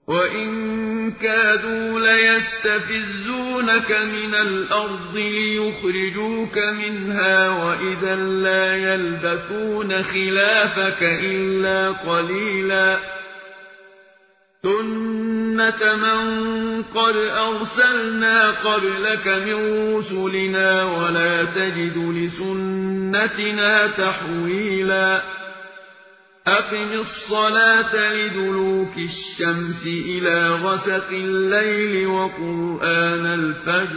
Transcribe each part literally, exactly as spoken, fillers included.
وَإِن كَادُوا لَيَسْتَفِزُّونَكَ مِنَ الْأَرْضِ لِيُخْرِجُوكَ مِنْهَا وَإِذًا لَّا يَلْبَثُونَ خِلَافَكَ إِلَّا قَلِيلًا سُنَّةَ مَن قَدْ أَرْسَلْنَا قَبْلَكَ مِن رُّسُلِنَا وَلَا تَجِدُ لِسُنَّتِنَا تَحْوِيلًا أقم الصلاة لدلوك الشمس إلى غسق الليل وقرآن الفجر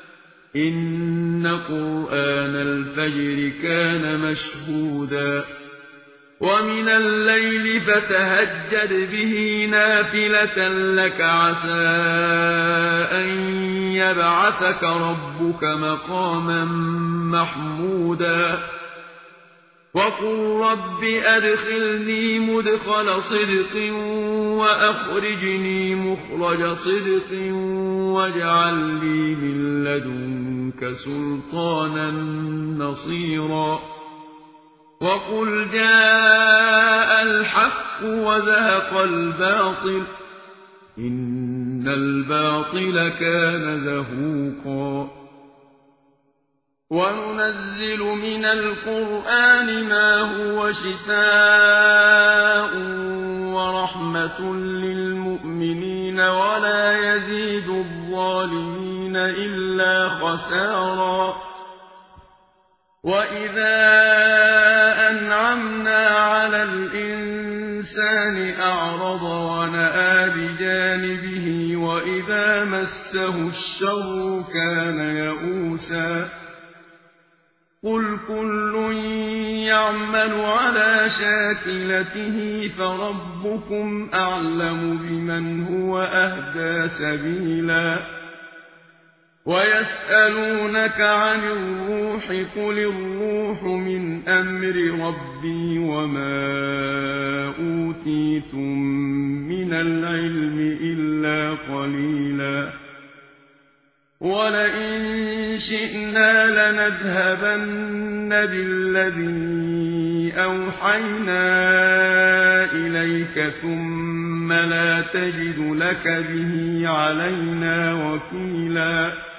إن قرآن الفجر كان مشهودا ومن الليل فتهجد به نافلة لك عسى أن يبعثك ربك مقاما محمودا وقل رب أدخلني مدخل صدق وأخرجني مخرج صدق واجعل لي من لدنك سلطانا نصيرا وقل جاء الحق وزهق الباطل إن الباطل كان زهوقا وننزل من القرآن ما هو شفاء ورحمة للمؤمنين ولا يزيد الظالمين إلا خسارا وإذا أنعمنا على الإنسان أعرض ونأى بجانبه وإذا مسه الشر كان يئوسا قل كل يعمل على شاكلته فربكم أعلم بمن هو أهدى سبيلا ويسألونك عن الروح قل الروح من أمر ربي وما أوتيتم من العلم إلا قليلا ولئن شئنا لنذهبن بالذي أوحينا إليك ثم لا تجد لك به علينا وكيلا